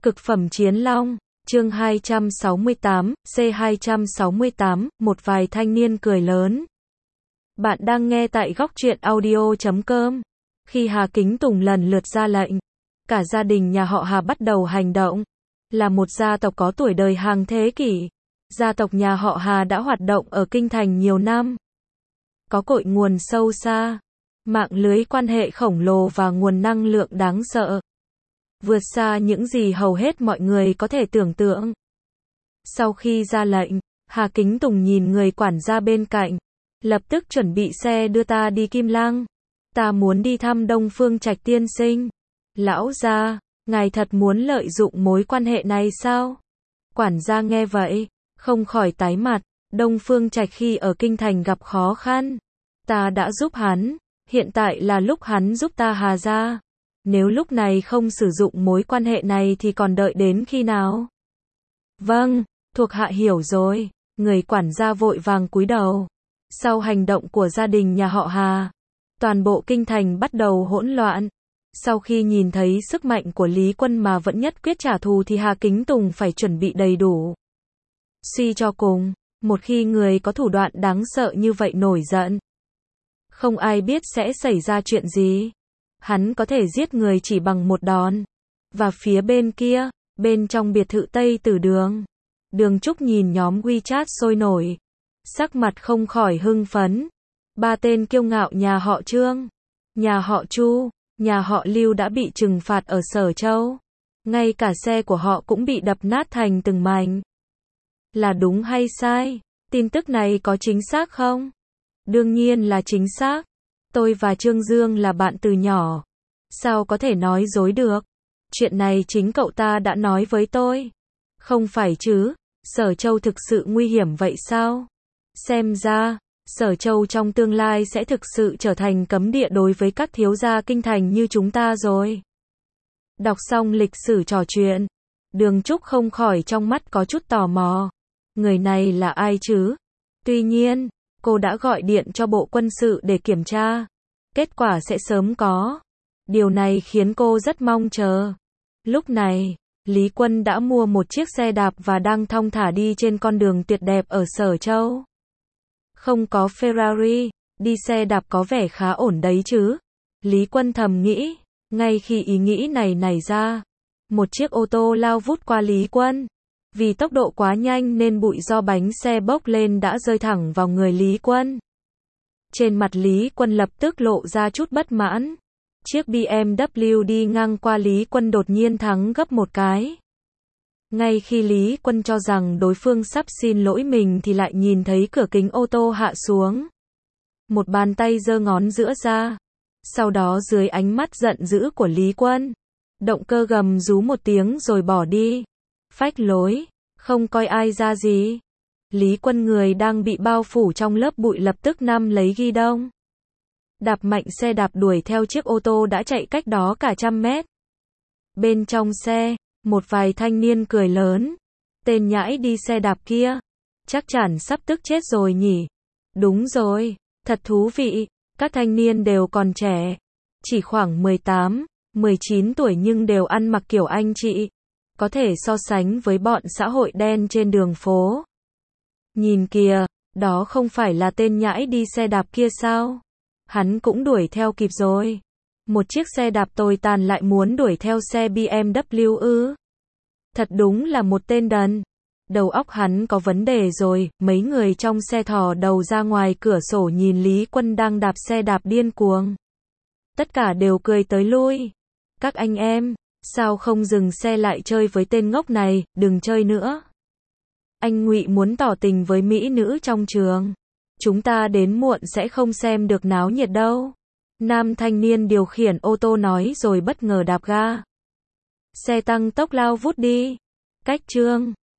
Cực phẩm chiến long, chương 268, C268, một vài thanh niên cười lớn. Bạn đang nghe tại góc truyện audio.com. Khi Hà Kính Tùng lần lượt ra lệnh, cả gia đình nhà họ Hà bắt đầu hành động. Là một gia tộc có tuổi đời hàng thế kỷ, gia tộc nhà họ Hà đã hoạt động ở Kinh Thành nhiều năm. Có cội nguồn sâu xa, mạng lưới quan hệ khổng lồ và nguồn năng lượng đáng sợ, vượt xa những gì hầu hết mọi người có thể tưởng tượng. Sau khi ra lệnh, Hà Kính Tùng nhìn người quản gia bên cạnh, lập tức chuẩn bị xe đưa ta đi Kim Lăng. Ta muốn đi thăm Đông Phương Trạch tiên sinh. Lão gia, ngài thật muốn lợi dụng mối quan hệ này sao? Quản gia nghe vậy, không khỏi tái mặt. Đông Phương Trạch khi ở Kinh Thành gặp khó khăn, ta đã giúp hắn, hiện tại là lúc hắn giúp ta Hà gia. Nếu lúc này không sử dụng mối quan hệ này thì còn đợi đến khi nào? Vâng, thuộc hạ hiểu rồi. Người quản gia vội vàng cúi đầu. Sau hành động của gia đình nhà họ Hà, toàn bộ Kinh Thành bắt đầu hỗn loạn. Sau khi nhìn thấy sức mạnh của Lý Quân mà vẫn nhất quyết trả thù thì Hà Kính Tùng phải chuẩn bị đầy đủ. Suy cho cùng, một khi người có thủ đoạn đáng sợ như vậy nổi giận, không ai biết sẽ xảy ra chuyện gì. Hắn có thể giết người chỉ bằng một đòn. Và phía bên kia, bên trong biệt thự Tây Tử Đường, Đường Trúc nhìn nhóm WeChat sôi nổi, sắc mặt không khỏi hưng phấn. Ba tên kiêu ngạo nhà họ Trương, nhà họ Chu, nhà họ Lưu đã bị trừng phạt ở Sở Châu. Ngay cả xe của họ cũng bị đập nát thành từng mảnh. Là đúng hay sai? Tin tức này có chính xác không? Đương nhiên là chính xác. Tôi và Trương Dương là bạn từ nhỏ. Sao có thể nói dối được? Chuyện này chính cậu ta đã nói với tôi. Không phải chứ? Sở Châu thực sự nguy hiểm vậy sao? Xem ra, Sở Châu trong tương lai sẽ thực sự trở thành cấm địa đối với các thiếu gia Kinh Thành như chúng ta rồi. Đọc xong lịch sử trò chuyện, Đường Trúc không khỏi trong mắt có chút tò mò. Người này là ai chứ? Tuy nhiên, cô đã gọi điện cho Bộ Quân sự để kiểm tra. Kết quả sẽ sớm có. Điều này khiến cô rất mong chờ. Lúc này, Lý Quân đã mua một chiếc xe đạp và đang thong thả đi trên con đường tuyệt đẹp ở Sở Châu. Không có Ferrari, đi xe đạp có vẻ khá ổn đấy chứ. Lý Quân thầm nghĩ. Ngay khi ý nghĩ này nảy ra, một chiếc ô tô lao vút qua Lý Quân. Vì tốc độ quá nhanh nên bụi do bánh xe bốc lên đã rơi thẳng vào người Lý Quân. Trên mặt Lý Quân lập tức lộ ra chút bất mãn. Chiếc BMW đi ngang qua Lý Quân đột nhiên thắng gấp một cái. Ngay khi Lý Quân cho rằng đối phương sắp xin lỗi mình thì lại nhìn thấy cửa kính ô tô hạ xuống. Một bàn tay giơ ngón giữa ra. Sau đó dưới ánh mắt giận dữ của Lý Quân, động cơ gầm rú một tiếng rồi bỏ đi. Phách lối, không coi ai ra gì. Lý Quân người đang bị bao phủ trong lớp bụi lập tức nắm lấy ghi đông. Đạp mạnh xe đạp đuổi theo chiếc ô tô đã chạy cách đó cả trăm mét. Bên trong xe, một vài thanh niên cười lớn. Tên nhãi đi xe đạp kia, chắc chắn sắp tức chết rồi nhỉ. Đúng rồi, thật thú vị. Các thanh niên đều còn trẻ, chỉ khoảng 18, 19 tuổi nhưng đều ăn mặc kiểu anh chị. Có thể so sánh với bọn xã hội đen trên đường phố. Nhìn kìa, đó không phải là tên nhãi đi xe đạp kia sao? Hắn cũng đuổi theo kịp rồi. Một chiếc xe đạp tồi tàn lại muốn đuổi theo xe BMW ư? Thật đúng là một tên đần. Đầu óc hắn có vấn đề rồi. Mấy người trong xe thò đầu ra ngoài cửa sổ nhìn Lý Quân đang đạp xe đạp điên cuồng. Tất cả đều cười tới lui. Các anh em, sao không dừng xe lại chơi với tên ngốc này, đừng chơi nữa. Anh Ngụy muốn tỏ tình với mỹ nữ trong trường. Chúng ta đến muộn sẽ không xem được náo nhiệt đâu. Nam thanh niên điều khiển ô tô nói rồi bất ngờ đạp ga. Xe tăng tốc lao vút đi. Cách Trương